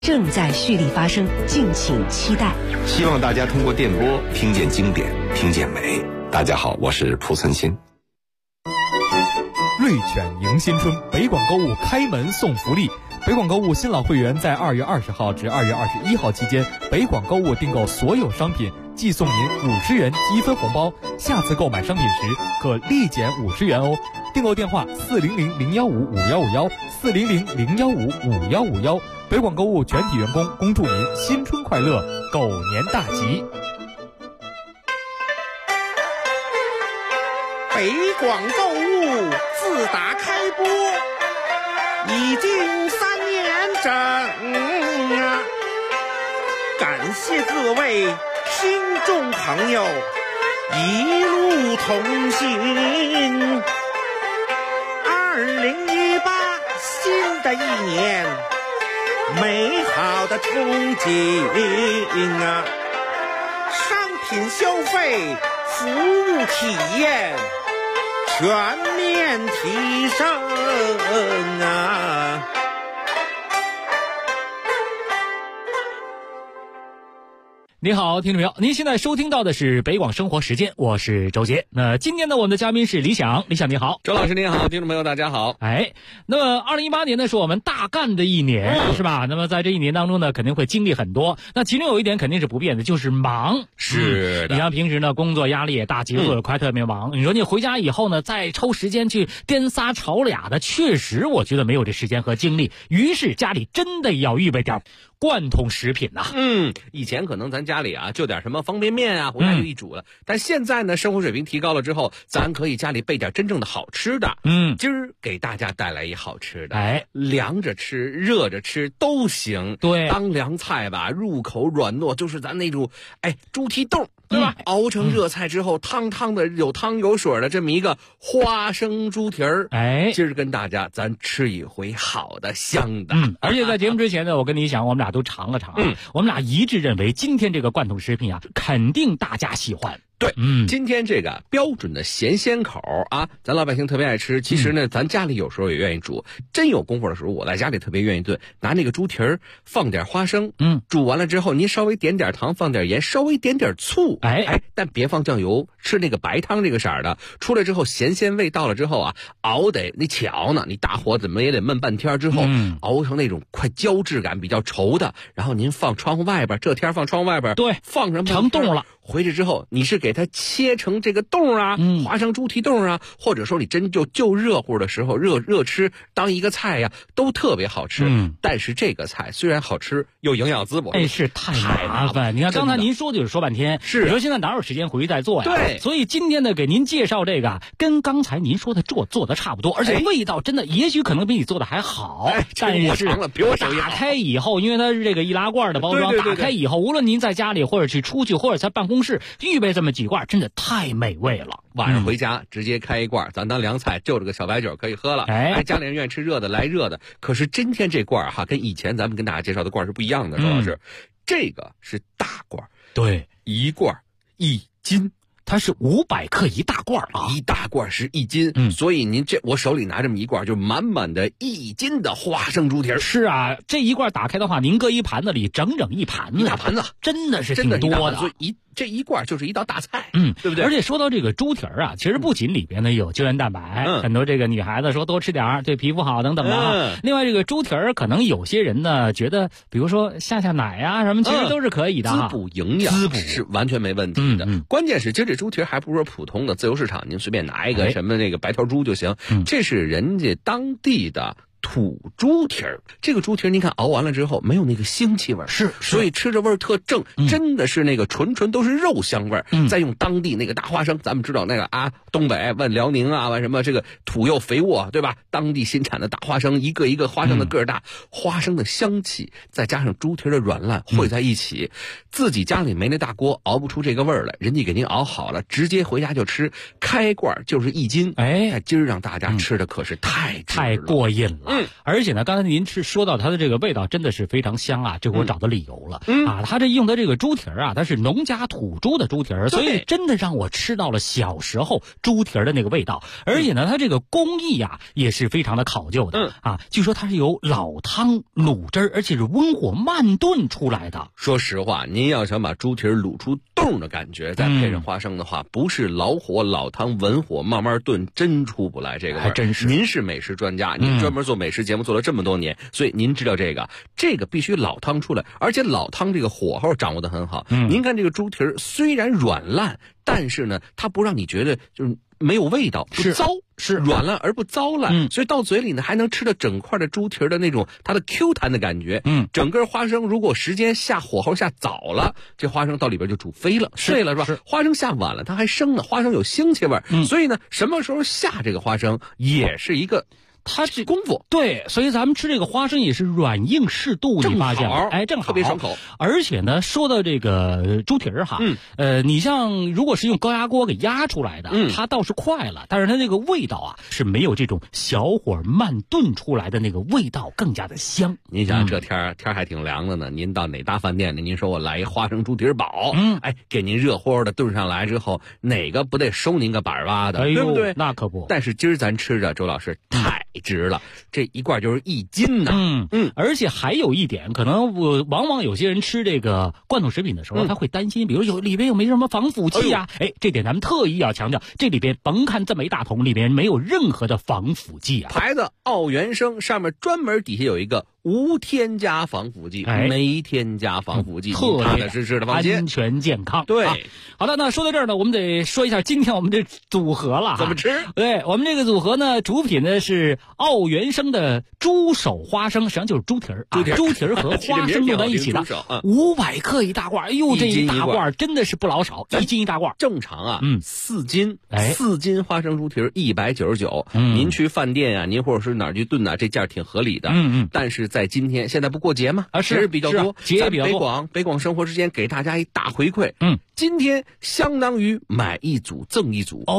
正在蓄力发生，敬请期待。 希望大家通过电波听见经典，听见美。大家好，我是蒲存昕。 瑞犬迎新春，北广购物开门送福利。北广购物新老会员在2月20号至2月21号期间，北广购物订购所有商品，即送您50元积分红包，下次购买商品时可立减50元哦。订购电话400-015-5151，400-015-5151。北广购物全体员工恭祝您新春快乐，狗年大吉。 北广购物自打开播已经3年整啊！感谢各位听众朋友一路同行。2018新的一年，美好的憧憬啊！商品消费，服务体验全面提升啊！ 你好，听众朋友，您现在收听到的是北广生活时间，我是周杰。那今天呢，我们的嘉宾是李想，李想你好。 周老师您好，听众朋友大家好。 那么2018年呢是我们大干的一年，是吧？那么在这一年当中呢，肯定会经历很多。那其中有一点肯定是不变的，就是忙。 是的。 你像平时呢，工作压力也大，节奏也快，特别忙。你说你回家以后呢，再抽时间去颠仨炒俩的，确实我觉得没有这时间和精力。于是家里真的要预备点罐头食品呐。 以前可能咱家里就点什么方便面啊，回家就一煮了。但现在呢，生活水平提高了之后，咱可以家里备点真正的好吃的。今儿给大家带来一好吃的，凉着吃、热着吃都行。 对， 当凉菜吧，入口软糯，就是咱那种猪蹄豆。对吧？熬成热菜之后，汤汤的，有汤有水的这么一个花生猪蹄儿。今儿跟大家咱吃一回好的香的。 而且在节目之前呢，我跟你讲，我们俩都尝了尝。我们俩一致认为，今天这个罐头食品肯定大家喜欢。 对，今天这个标准的咸鲜口咱老百姓特别爱吃。其实呢，咱家里有时候也愿意煮。真有功夫的时候，我在家里特别愿意炖，拿那个猪蹄儿放点花生，煮完了之后，您稍微点点糖，放点盐，稍微点点醋，但别放酱油，吃那个白汤这个色儿的。出来之后，咸鲜味到了之后熬得你巧呢，你大火怎么也得焖半天之后，熬成那种快胶质感比较稠的，然后您放窗户外边，这天放窗户外边， 对， 放上成冻了。 回去之后，你是给它切成这个冻花生猪蹄冻或者说你真就热乎的时候热吃当一个菜都特别好吃。但是这个菜虽然好吃又营养滋补， 是太麻烦。你看刚才您说就是说半天，你说现在哪有时间回去再做呀？ 对， 所以今天呢给您介绍这个跟刚才您说的做的差不多，而且味道真的也许可能比你做的还好。但是打开以后，因为它是这个易拉罐的包装，打开以后，无论您在家里或者去出去或者在办公室预备这么几罐，真的太美味了。 晚上回家直接开一罐，咱当凉菜，就这个小白酒可以喝了。家里人愿意吃热的来热的。可是今天这罐跟以前咱们跟大家介绍的罐是不一样的，周老师，这个是大罐， 对， 一罐1斤。 它是500克一大罐一大罐是1斤。所以您我手里拿这么一罐，就满满的1斤的花生猪蹄儿。 是这一罐打开的话，您搁一盘子里整一盘子， 一大盘子， 真的是挺多的。 所以这一罐就是一道大菜，对不对？ 而且说到这个猪蹄儿其实不仅里边呢有胶原蛋白，很多这个女孩子说多吃点对皮肤好等等的另外这个猪蹄儿可能有些人呢觉得，比如说下奶什么，其实都是可以的滋补营养，是完全没问题的。关键是今儿这猪蹄儿还不是说普通的自由市场，您随便拿一个什么那个白条猪就行，这是人家当地的土猪蹄儿。这个猪蹄儿您看熬完了之后没有那个腥气味，所以吃着味儿特正，真的是那个纯都是肉香味儿。再用当地那个大花生，咱们知道那个东北问辽宁问什么这个土又肥沃，对吧？当地新产的大花生，一个一个花生的个儿大，花生的香气再加上猪蹄儿的软烂汇在一起，自己家里没那大锅熬不出这个味儿来，人家给您熬好了，直接回家就吃，开罐就是1斤。今儿让大家吃的可是太过瘾了。 而且呢，刚才您是说到它的这个味道真的是非常香啊，这我找到理由了。它这用的这个猪蹄儿啊，它是农家土猪的猪蹄儿，所以真的让我吃到了小时候猪蹄儿的那个味道。而且呢，它这个工艺啊也是非常的考究的据说它是由老汤卤汁儿，而且是温火慢炖出来的。 说实话，您要想把猪蹄儿卤出冻的感觉，再配上花生的话，不是老火老汤文火慢慢炖，真出不来这个味儿。 还真是。 您是美食专家，您专门做美食节目做了这么多年，所以您知道这个必须老汤出来，而且老汤这个火候掌握得很好。您看这个猪蹄儿虽然软烂，但是呢，它不让你觉得就是没有味道，不糟，是软烂而不糟烂，所以到嘴里呢还能吃到整块的猪蹄儿的那种它的 Q 弹的感觉。整个花生如果时间下火候下早了，这花生到里边就煮飞了，碎了是吧？花生下晚了，它还生呢，花生有腥气味，所以呢，什么时候下这个花生也是一个。它是功夫， 对，所以咱们吃这个花生也是软硬适度，你发现了？正好， 特别爽口。 而且呢，说到这个猪蹄儿你像如果是用高压锅给压出来的，它倒是快了，但是它那个味道是没有这种小火慢炖出来的那个味道更加的香。 您想这天还挺凉的呢，您到哪大饭店里，您说我来一花生猪蹄儿煲，给您热乎的炖上来之后，哪个不得收您个板挖的，对不对？ 那可不。 但是今儿咱吃的，周老师太值了，这一罐就是1斤呢。 而且还有一点，可能往往有些人吃这个罐头食品的时候，他会担心，比如里边有没什么防腐剂啊？这点咱们特意要强调，这里边甭看这么一大桶，里边没有任何的防腐剂啊。 牌子奥原生上面专门底下有一个无添加防腐剂，没添加防腐剂，踏踏实实的放心， 安全健康。 对， 好的，那说到这儿呢，我们得说一下今天我们这组合了， 怎么吃？ 对，我们这个组合呢，主品呢是奥原生的猪手花生，实际上就是猪蹄儿猪蹄儿和花生弄在一起的，500克一大罐。哎呦，这一大罐真的是不老少，1斤一大罐。 正常4斤，4斤花生猪蹄儿199。您去饭店啊，您或者是哪儿去炖啊，这价挺合理的。但是在今天，现在不过节吗？节日比较多， 节也比较多。 北广生活之间给大家一大回馈。今天相当于买一组赠一组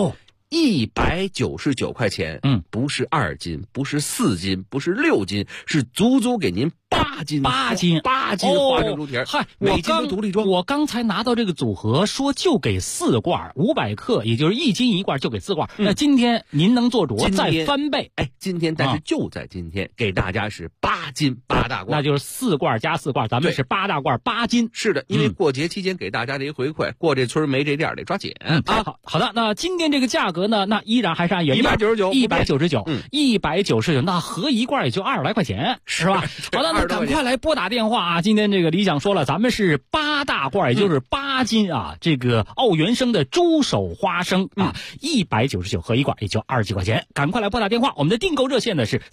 199块钱。不是2斤，不是4斤，不是6斤，是足足给您8斤花生猪蹄儿。每斤都独立装。 我刚才拿到这个组合，说就给4罐，500克，也就是1斤一罐，就给4罐。那今天您能做主，再翻倍。 今天，但是就在今天，给大家是8斤8大罐， 那就是4罐加4罐，咱们是8大罐8斤。 是的，因为过节期间给大家的一个回馈，过这村没这店得抓紧好的，那今天这个价格呢，那依然还是按原价199，那合一罐也就20来块钱，是吧？好的，那赶快来拨打电话今天这个李想说了，咱们是8大罐，也就是8斤这个奥原生的猪手花生199合一罐也就20几块钱，赶快来拨打电话。我们的订购热线呢是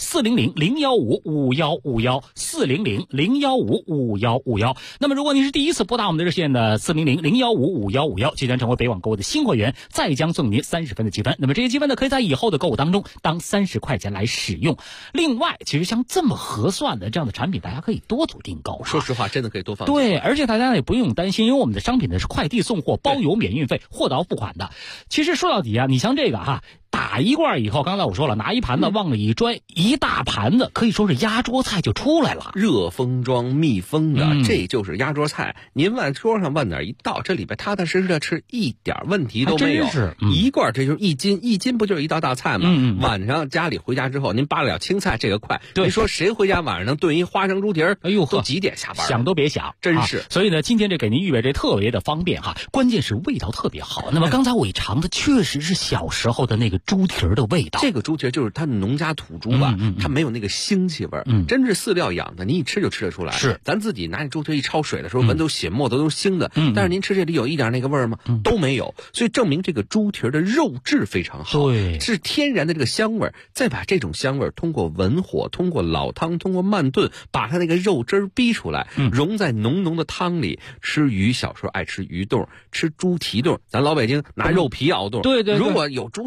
400-015-5151，400-015-5151。那么如果您是第一次拨打我们的热线呢，400-015-5151，即将成为北网购物的新会员，再将送您30分的积分。那么这些积分呢，可以在以后的购物当中当30块钱来使用。另外，其实像这么合算的这样的产品，大家可以多组订购。 说实话，真的可以多放。 对，而且大家也不用担心，因为我们的商品呢是快递送货，包邮免运费，货到付款的。其实说到底你像这个打一罐以后，刚才我说了，拿一盘子往里一拽，一大盘子可以说是压桌菜就出来了， 热封装密封的，这就是压桌菜。您往桌上往哪一倒，这里边踏踏实实的吃，一点问题都没有。一罐这就是1斤，1斤不就是一道大菜吗？晚上家里回家之后，您扒了点青菜，这个快。您说谁回家晚上能炖一花生猪蹄儿？ 哎呦， 都几点下班？ 想都别想， 真是。 所以呢，今天这给您预备这特别的方便关键是味道特别好。那么刚才我一尝的确实是小时候的那个猪蹄儿的味道。 这个猪蹄儿就是它农家土猪它没有那个腥气味真是饲料养的，你一吃就吃得出来。 是， 咱自己拿这猪蹄儿一焯水的时候，闻都血沫都腥的。但是您吃这里有一点那个味儿吗？都没有。所以证明这个猪蹄儿的肉质非常好， 对， 是天然的这个香味儿。再把这种香味儿通过文火、通过老汤、通过慢炖，把它那个肉汁儿逼出来，融在浓浓的汤里。吃鱼，小时候爱吃鱼冻，吃猪蹄冻，咱老北京拿肉皮熬冻。 对， 如果有猪蹄儿熬冻。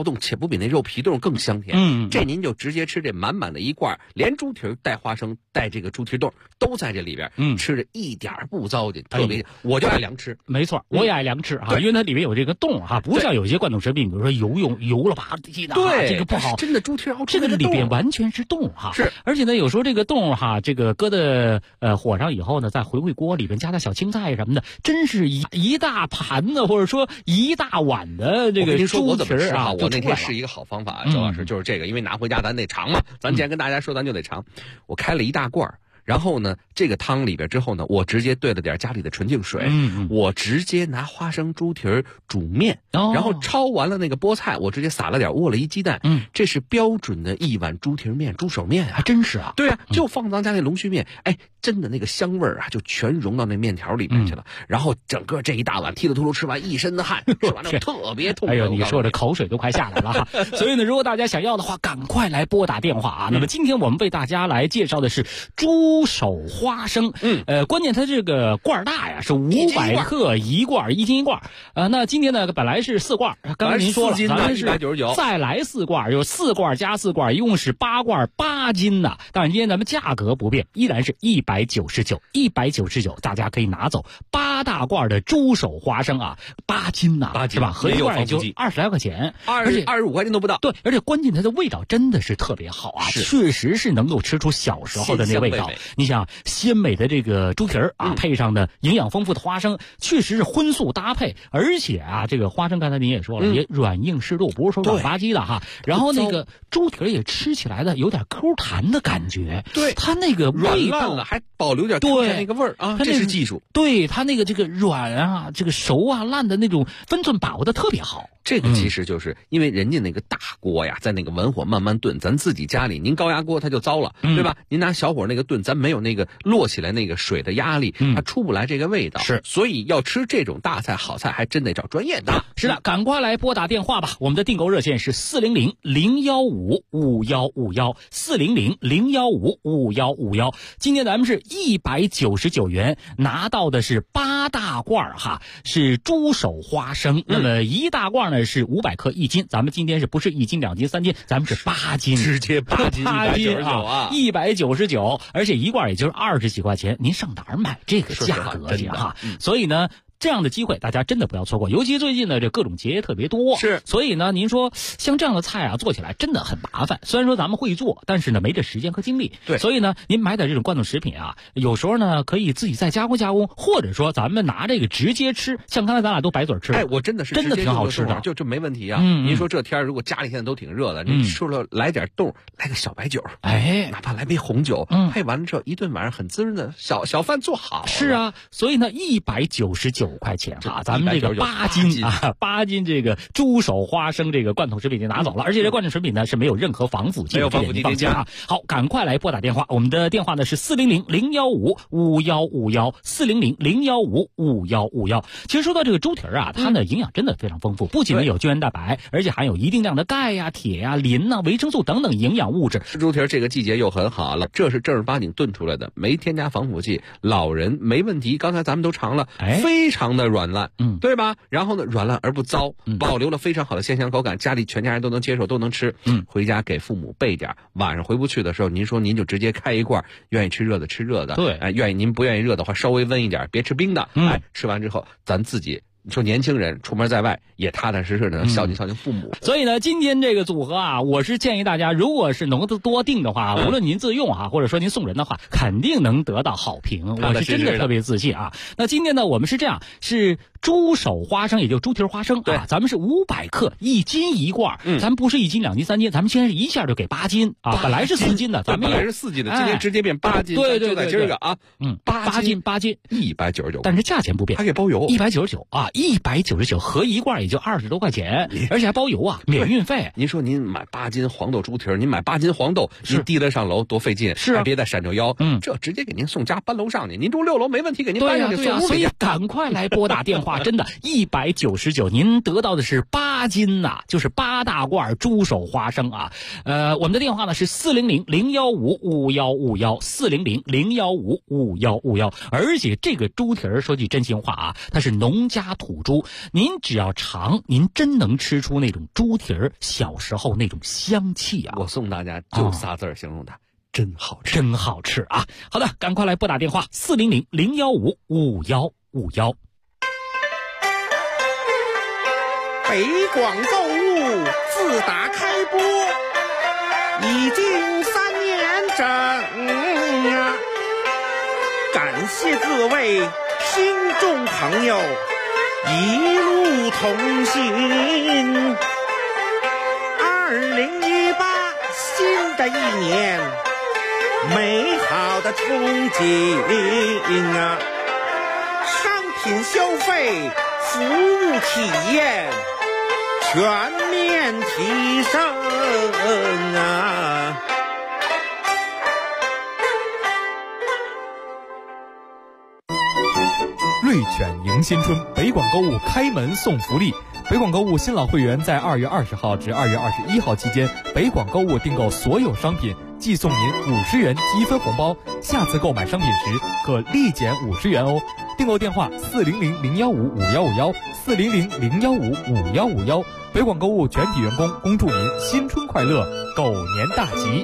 冻，且不比那肉皮冻更香甜。这您就直接吃这满满的一罐，连猪蹄带花生带这个猪蹄冻都在这里边，吃着一点不糟践，特别我就爱凉吃。 没错，我也爱凉吃因为它里面有这个冻不像有些罐头食品，比如说油了吧唧的， 对， 这个不好。 真的猪蹄熬这个里边完全是冻是， 而且呢，有时候这个冻这个搁在火上以后呢，再回锅里边加点小青菜什么的，真是一大盘子或者说一大碗的这个猪蹄我那天是一个好方法，周老师，就是这个，因为拿回家咱得尝嘛，咱既然跟大家说，咱就得尝。我开了一大罐。然后呢，这个汤里边之后呢，我直接兑了点家里的纯净水，我直接拿花生猪蹄煮面，然后焯完了那个菠菜，我直接撒了点窝了一鸡蛋，这是标准的一碗猪蹄面、猪手面还真是啊。 对啊，就放咱家那龙须面，真的那个香味儿就全融到那面条里面去了。然后整个这一大碗踢了秃噜吃完一身的汗，吃完了特别痛快。 哎呦，你说这口水都快下来了所以呢，如果大家想要的话，赶快来拨打电话那么今天我们为大家来介绍的是猪手花生，关键它这个罐大呀，是500克一罐，1斤一罐。那今天呢，本来是4罐，刚才您说了，咱们是 199， 再来4罐，有4罐加4罐，一共是8罐8斤呢。当然今天咱们价格不变，依然是199，199，大家可以拿走8大罐的猪手花生8斤是吧？合一罐也就20来块钱， 而且25块钱都不到。 对，而且关键它的味道真的是特别好确实是能够吃出小时候的那味道。你想鲜美的这个猪蹄配上的营养丰富的花生，确实是荤素搭配，而且这个花生刚才您也说了，也软硬适度，不是说软吧唧的然后那个猪蹄也吃起来的有点 Q 弹的感觉， 对， 它那个味道软烂了还保留点对那个味儿这是技术。 对，它那个这个软这个熟烂的那种分寸把握的特别好。 这个其实就是因为人家那个大锅呀，在那个文火慢慢炖，咱自己家里您高压锅它就糟了，对吧？您拿小火那个炖，咱没有那个落起来那个水的压力，它出不来这个味道。 是， 所以要吃这种大菜好菜，还真得找专业的。 是的，赶快来拨打电话吧，我们的订购热线是400-015-5151，400-015-5151。今天咱们是199元拿到的是8大罐是猪手花生，那么一大罐呢是500克1斤，咱们今天是不是1斤2斤3斤，咱们是8斤， 直接8斤 199，而且一罐也就是20几块钱，您上哪儿买这个价格去所以呢，这样的机会大家真的不要错过，尤其最近呢这各种节也特别多， 是， 所以呢您说像这样的菜做起来真的很麻烦，虽然说咱们会做，但是呢没这时间和精力。 对， 所以呢您买点这种罐头食品有时候呢可以自己再加工加工，或者说咱们拿这个直接吃，像刚才咱俩都白嘴吃， 我真的挺好吃的， 就没问题您说这天如果家里现在都挺热的，您吃了来点冻，来个小白酒，哪怕来杯红酒，配完了之后一顿晚上很滋润的小饭做好。 是所以呢199块钱咱们这个8斤这个猪手花生这个罐头食品就拿走了，而且这罐头食品呢是没有任何防腐剂， 没有防腐剂， 放心好，赶快来拨打电话，我们的电话呢是400-015-5151，400-015-5151。其实说到这个猪蹄它的营养真的非常丰富，不仅呢有胶原蛋白，而且含有一定量的钙铁磷维生素等等营养物质。 吃猪蹄这个季节又很好了，这是正儿八经炖出来的，没添加防腐剂，老人没问题。刚才咱们都尝了，非常的软烂，对吧？然后呢，软烂而不糟，保留了非常好的鲜香口感，家里全家人都能接受，都能吃。回家给父母备点，晚上回不去的时候，您说您就直接开一罐，愿意吃热的吃热的， 对， 您不愿意热的话，稍微温一点，别吃冰的，吃完之后咱自己。你说年轻人出门在外也踏踏实实的孝敬孝敬父母， 所以呢，今天这个组合我是建议大家，如果是能多订的话，无论您自用或者说您送人的话，肯定能得到好评。我是真的特别自信那今天呢，我们是这样，是猪手花生，也就是猪蹄花生咱们是500克1斤一罐，咱们不是1斤2斤3斤，咱们现在是一下就给8斤本来是4斤的，咱们本来是4斤的，今天直接变8斤， 对， 就在今儿个 8斤 199， 但是价钱不变， 还给包邮 199合一罐也就20多块钱，而且还包邮免运费。 您说您买8斤黄豆猪蹄，您买8斤黄豆，您提了上楼多费劲， 是还别再闪着腰，这直接给您送家搬楼上去，您住6楼没问题，给您搬上去送屋里。 所以赶快来拨打电话，真的199，您得到的是8斤就是8大罐猪手花生我们的电话呢是400-015-5151，400-015-5151，而且这个猪蹄说句真心话它是农家土土猪，您只要尝，您真能吃出那种猪蹄儿小时候那种香气啊！ 我送大家就仨字形容它，真好吃， 真好吃啊！好的，赶快来拨打电话400-015-5151。 北广购物自打开播已经3年整啊，感谢各位听众朋友一路同行。2018新的一年，美好的憧憬啊，商品消费、服务体验全面提升啊！ 瑞犬迎新春，北广购物开门送福利。北广购物新老会员在2月20号至2月21号期间，北广购物订购所有商品，即送您50元积分红包，下次购买商品时可立减50元哦。订购电话400-015-5151，400-015-5151。北广购物全体员工恭祝您新春快乐，狗年大吉。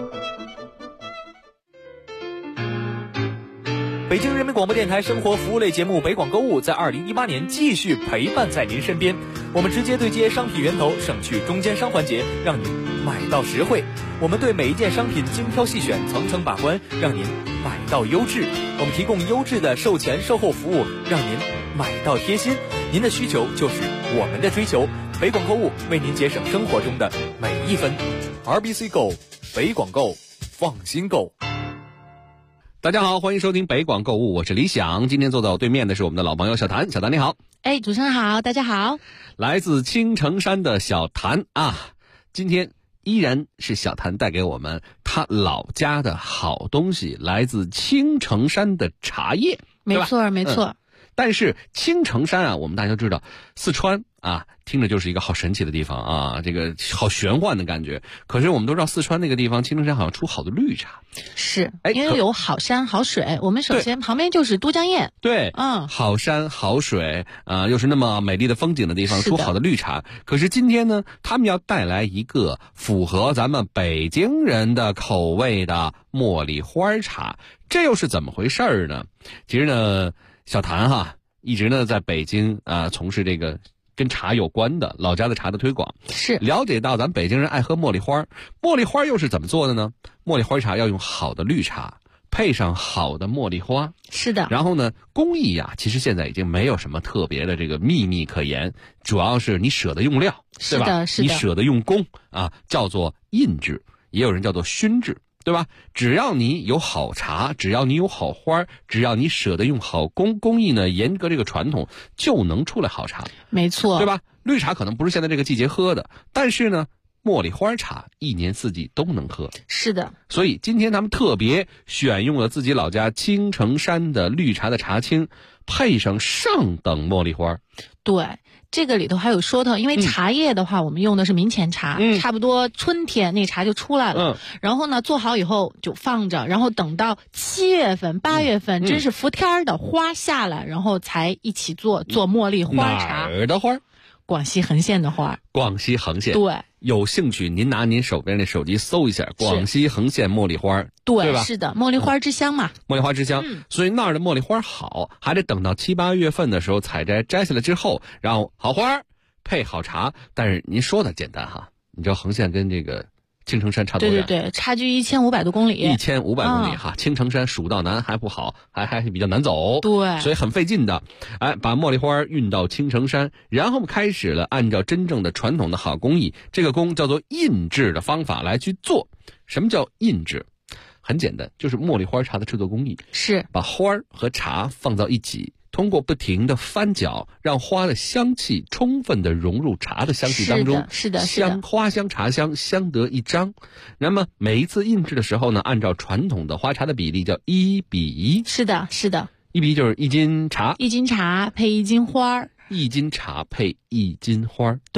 北京人民广播电台生活服务类节目北广购物在2018年继续陪伴在您身边。我们直接对接商品源头，省去中间商环节，让您买到实惠。我们对每一件商品精挑细选，层层把关，让您买到优质。我们提供优质的售前售后服务，让您买到贴心。您的需求就是我们的追求。北广购物为您节省生活中的每一分。RBC Go， 北广购，放心购。 大家好，欢迎收听北广购物，我是李想。今天坐在我对面的是我们的老朋友小谭，小谭你好。 主持人好，大家好。 来自青城山的小谭啊，今天依然是小谭带给我们他老家的好东西，来自青城山的茶叶。 没错没错。 但是青城山啊，我们大家知道四川啊，听着就是一个好神奇的地方啊，这个好玄幻的感觉。可是我们都知道四川那个地方青城山好像出好的绿茶， 是因为有好山好水。我们首先旁边就是都江堰， 对，好山好水啊，又是那么美丽的风景的地方，出好的绿茶。可是今天呢，他们要带来一个符合咱们北京人的口味的茉莉花茶，这又是怎么回事呢？其实呢，小谭哈一直呢在北京从事这个跟茶有关的老家的茶的推广， 是了解到咱们北京人爱喝茉莉花，茉莉花又是怎么做的呢？茉莉花茶要用好的绿茶，配上好的茉莉花， 是的。 然后呢，工艺呀，其实现在已经没有什么特别的这个秘密可言，主要是你舍得用料，对吧？ 是的， 你舍得用工啊，叫做印制，也有人叫做熏制。对吧？只要你有好茶，只要你有好花，只要你舍得用好工艺呢，严格这个传统，就能出来好茶。 没错， 对吧？绿茶可能不是现在这个季节喝的，但是呢，茉莉花茶一年四季都能喝。 是的。 所以今天他们特别选用了自己老家青城山的绿茶的茶青，配上上等茉莉花。 对。这个里头还有说头，因为茶叶的话，我们用的是明前茶，差不多春天那茶就出来了。然后呢，做好以后就放着，然后等到7月份、8月份，真是伏天的花下来，然后才一起做茉莉花茶。 哪儿的花？ 广西横县的花。 广西横县。 对。 有兴趣您拿您手边的手机搜一下广西横县茉莉花，对吧？ 是的，茉莉花之乡嘛。 茉莉花之乡，所以那儿的茉莉花好，还得等到7、8月份的时候采摘下来之后，然后好花配好茶。但是您说的简单哈，你知道横县跟这个青城山差多远？ 对，差距1500多公里。 1500公里哈，青城山蜀道难还不好，还比较难走， 对， 所以很费劲的。把茉莉花运到青城山，然后开始了按照真正的传统的好工艺，这个工叫做印制的方法来去做。什么叫印制？很简单，就是茉莉花茶的制作工艺是把花和茶放到一起。通过不停的翻搅，让花的香气充分的融入茶的香气当中， 是的， 花香茶香相得益彰。那么每一次印制的时候呢，按照传统的花茶的比例叫1比1。 是的 ，1比1就是1斤茶， 配1斤花，1斤茶配1斤花。对，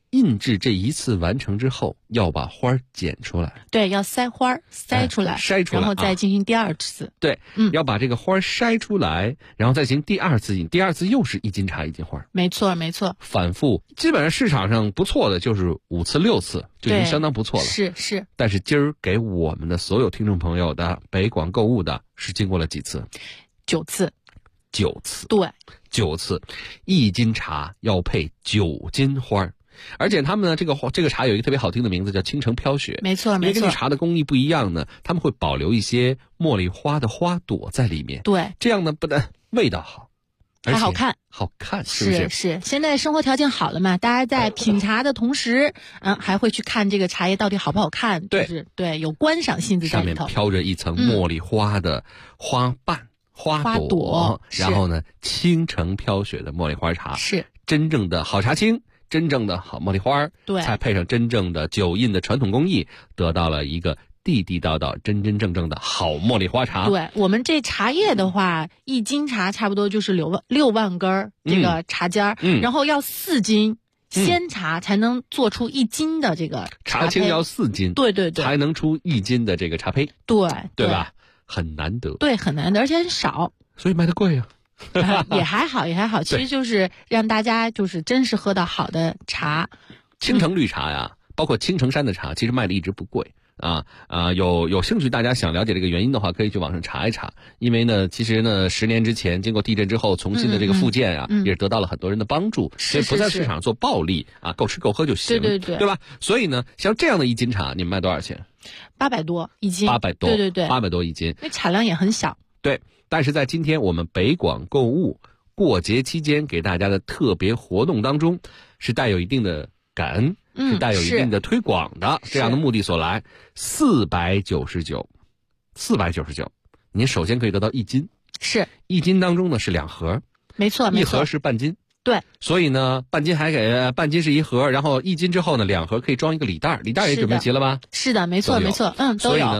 印制这一次完成之后，要把花剪出来。 对，要筛花筛出来， 筛出来， 然后再进行第二次。 对，要把这个花筛出来，然后再进行第二次印。第二次又是1斤茶1斤花。 没错，没错。 反复，基本上市场上不错的就是5次6次，就已经相当不错了。 是。 但是今儿给我们的所有听众朋友的北广购物的是经过了几次？9次。9次。 对 ，9次，1斤茶要配9斤花。而且他们呢，这个茶有一个特别好听的名字，叫青城飘雪。 没错， 因为根据茶的工艺不一样呢，他们会保留一些茉莉花的花朵在里面。 对， 这样呢，不但味道好， 还好看， 好看，是不是？ 是。现在生活条件好了嘛，大家在品茶的同时，还会去看这个茶叶到底好不好看。 对， 对，有观赏性质在里头。 上面飘着一层茉莉花的花瓣、花朵，然后呢，青城飘雪的茉莉花茶是真正的好茶青。真正的好茉莉花， 对， 才配上真正的酒印的传统工艺，得到了一个地地道道、真真正正的好茉莉花茶。 对，我们这茶叶的话，1斤茶差不多就是6万根这个茶尖然后要4斤鲜茶才能做出1斤的这个茶青，要4斤， 对， 才能出1斤的这个茶胚，对吧？很难得， 对，很难得，而且很少， 所以卖的贵啊。 也还好，其实就是让大家就是真是喝到好的茶。 青城绿茶呀，包括青城山的茶，其实卖的一直不贵有兴趣大家想了解这个原因的话，可以去网上查一查。因为呢，其实呢，10年之前经过地震之后重新的这个复建也是得到了很多人的帮助，所以不在市场做暴利够吃够喝就行，对吧？所以呢，像这样的1斤茶，你们卖多少钱 ？800多1斤 ，800多， 对 ，800多1斤， 那产量也很小， 对。但是在今天我们北广购物过节期间给大家的特别活动当中，是带有一定的感恩，是带有一定的推广的这样的目的所来。499，您首先可以得到1斤， 是 1斤当中呢是2盒， 没错 ，1盒是半斤， 对， 所以呢半斤是1盒，然后1斤之后呢2盒可以装一个礼袋，礼袋也准备齐了吧？ 是的，没错，都有。 所以呢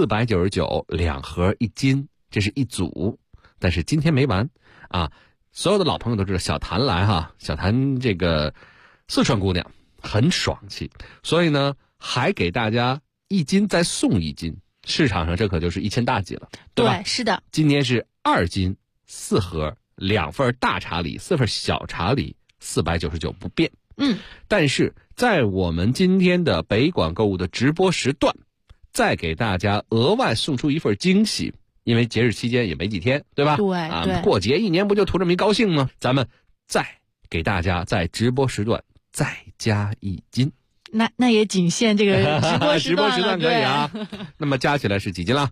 499，2盒1斤。这是一组，但是今天没完所有的老朋友都知道小谭来小谭这个四川姑娘很爽气，所以呢还给大家1斤再送1斤，市场上这可就是1000大几了，对吧？ 对，是的。 今天是2斤4盒，2份大茶礼，4份小茶礼，499不变。但是在我们今天的北广购物的直播时段，再给大家额外送出一份惊喜。因为节日期间也没几天，对吧？ 对， 过节1年不就图这么一高兴吗？咱们再给大家在直播时段再加1斤， 那也仅限这个直播时段可以那么加起来是几斤了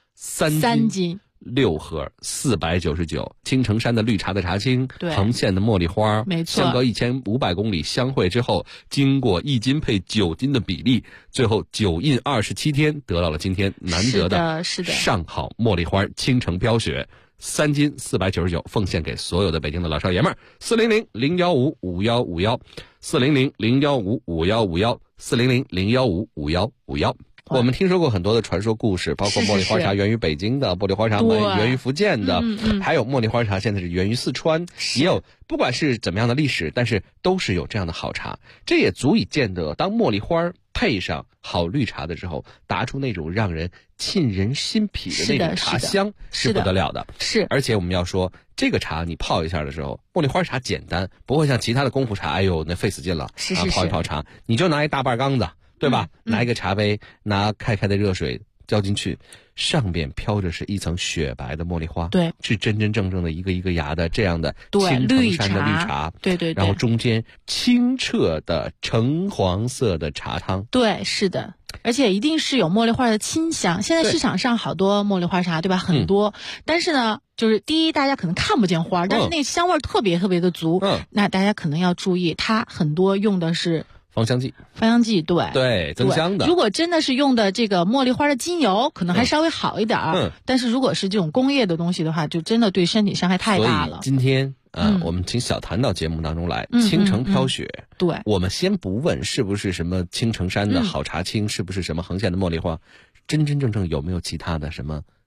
？3斤。6盒499，青城山的绿茶的茶青，横线的茉莉花， 没错， 相隔1500公里相会之后，经过1斤配9斤的比例，最后9印27天，得到了今天难得的上好茉莉花青城飘雪3斤499，奉献给所有的北京的老少爷们儿。400-015-5151，400-015-5151，400-015-5151。我们听说过很多的传说故事，包括茉莉花茶源于北京的，茉莉花茶源于福建的，还有茉莉花茶现在是源于四川，也有不管是怎么样的历史，但是都是有这样的好茶。这也足以见得，当茉莉花配上好绿茶的时候，打出那种让人沁人心脾的那种茶香，是不得了的。 是， 而且我们要说，这个茶你泡一下的时候，茉莉花茶简单，不会像其他的功夫茶，那费死劲了。泡一泡茶，你就拿一大半缸子。对吧？拿一个茶杯，拿开的热水浇进去，上边飘着是一层雪白的茉莉花， 对， 是真真正正的一个一个芽的这样的青城山的绿茶， 对， 然后中间清澈的橙黄色的茶汤， 对，是的，而且一定是有茉莉花的清香。现在市场上好多茉莉花茶，对吧？很多，但是呢，就是第一，大家可能看不见花，但是那香味特别特别的足，那大家可能要注意，它很多用的是芳香剂， 对， 增香的。 如果真的是用的这个茉莉花的精油，可能还稍微好一点但是如果是这种工业的东西的话，就真的对身体伤害太大了。 所以今天我们请小谭到节目当中来，青城飘雪。 对， 我们先不问是不是什么青城山的好茶青，是不是什么横线的茉莉花，真真正正有没有其他的什么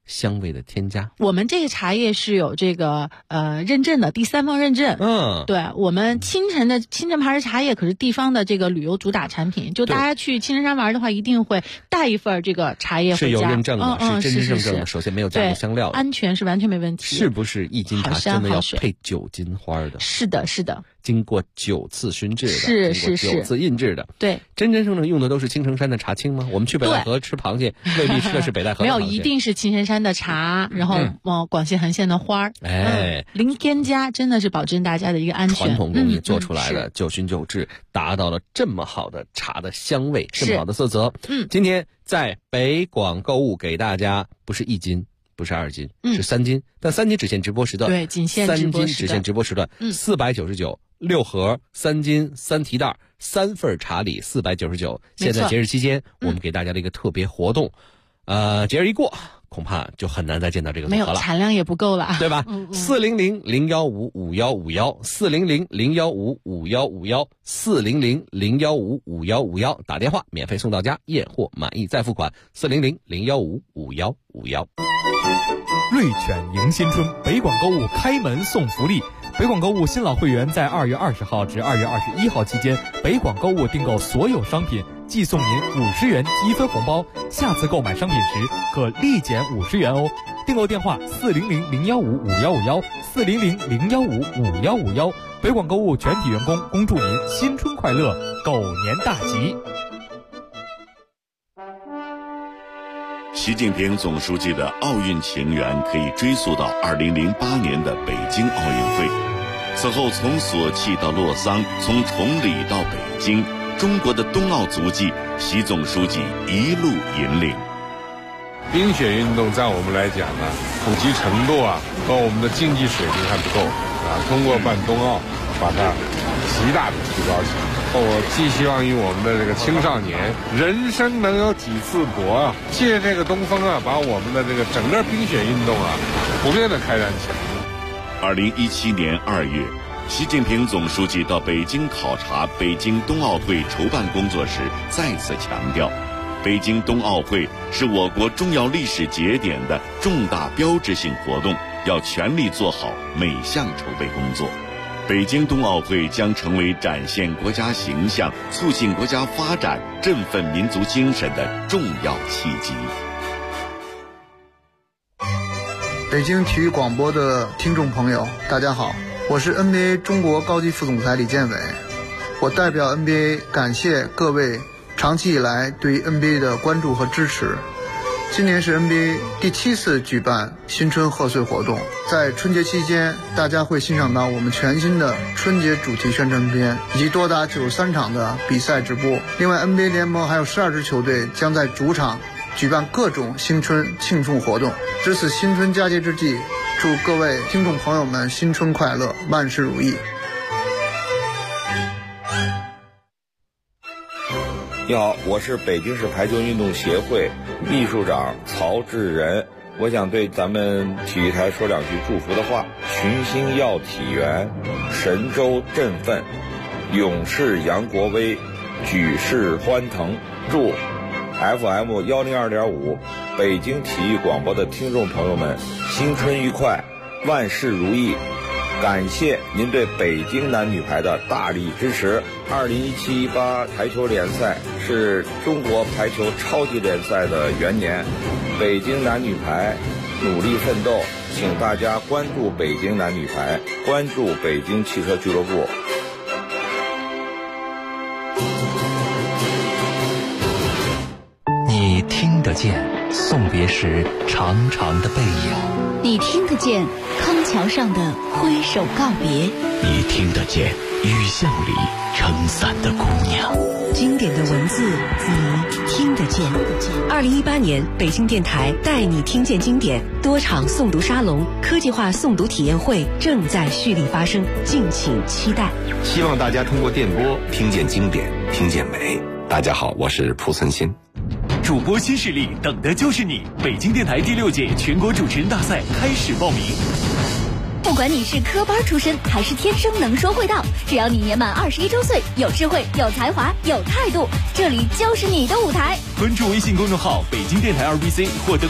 香味的添加。 我们这个茶叶是有这个认证的，第三方认证。对，我们青城牌的茶叶可是地方的这个旅游主打产品，就大家去青城山玩的话，一定会带一份这个茶叶回家。 是有认证的，是真认证的。首先没有加入香料， 安全是完全没问题。 是不是一斤茶真的要配9斤花的？ 是的，是的。 经过9次熏制的， 是 9次印制的。 对， 真正用的都是青城山的茶青吗？我们去北戴河吃螃蟹，未必吃的是北戴河的螃蟹。 没有，一定是青城山的茶，然后广西横县的花儿，零添加，真的是保证大家的一个安全。 传统工艺做出来的，9熏9制，达到了这么好的茶的香味，这么好的色泽。今天在北广购物给大家不是1斤。不是2斤，是3斤，但3斤只限直播时段。 对，仅限直播时段。3斤只限直播时段，499，6盒3斤3提袋，3份茶礼499。现在节日期间，我们给大家的一个特别活动，节日一过，恐怕就很难再见到这个组合了， 没有产量也不够了， 对吧？400-015-5151，400-015-5151，400-015-5151，打电话免费送到家，验货满意再付款，400-015-5151。 瑞犬迎新春，北广购物开门送福利。北广购物新老会员在2月20号至2月21号期间，北广购物订购所有商品，即送您50元积分红包，下次购买商品时可立减50元哦。订购电话400-015-5151，400-015-5151。北广购物全体员工恭祝您新春快乐，狗年大吉。 习近平总书记的奥运情缘可以追溯到2008年的北京奥运会。此后从索契到洛桑，从崇礼到北京，中国的冬奥足迹，习总书记一路引领。 冰雪运动在我们来讲呢，普及程度和我们的竞技水平还不够通过办冬奥，把它极大的提高起来。我寄希望于我们的这个青少年，人生能有几次搏借这个东风把我们的这个整个冰雪运动普遍的开展起来。 2017年2月，习近平总书记到北京考察北京冬奥会筹办工作时，再次强调，北京冬奥会是我国重要历史节点的重大标志性活动，要全力做好每项筹备工作。北京冬奥会将成为展现国家形象、促进国家发展、振奋民族精神的重要契机。 北京体育广播的听众朋友，大家好，我是 NBA 中国高级副总裁李建伟。我代表 NBA 感谢各位长期以来对 NBA 的关注和支持。今年是 NBA 第7次举办新春贺岁活动，在春节期间，大家会欣赏到我们全新的春节主题宣传片，以及多达93场的比赛直播。另外 NBA 联盟还有12支球队将在主场举办各种新春庆祝活动。值此新春佳节之际，祝各位听众朋友们新春快乐，万事如意。 你好，我是北京市排球运动协会秘书长曹志仁。我想对咱们体育台说2句祝福的话：群星耀体圆，神州振奋，勇士扬国威，举世欢腾。祝 FM 102.5北京体育广播的听众朋友们新春愉快，万事如意。感谢您对北京男女排的大力支持。2017-18排球联赛是中国排球超级联赛的元年，北京男女排努力奋斗，请大家关注北京男女排，关注北京汽车俱乐部。 你听得见送别时长长的背影， 你听得见康桥上的挥手告别， 你听得见雨巷里撑伞的姑娘。 经典的文字，你听得见。2018年，北京电台带你听见经典多场诵读沙龙、科技化诵读体验会正在蓄力发生，敬请期待。 希望大家通过电波听见经典，听见美。大家好，我是蒲存昕。 主播新势力，等的就是你！北京电台第6届全国主持人大赛开始报名。 不管你是科班出身还是天生能说会道，只要你年满21周岁，有智慧、有才华、有态度，这里就是你的舞台。 关注微信公众号北京电台2BC，获得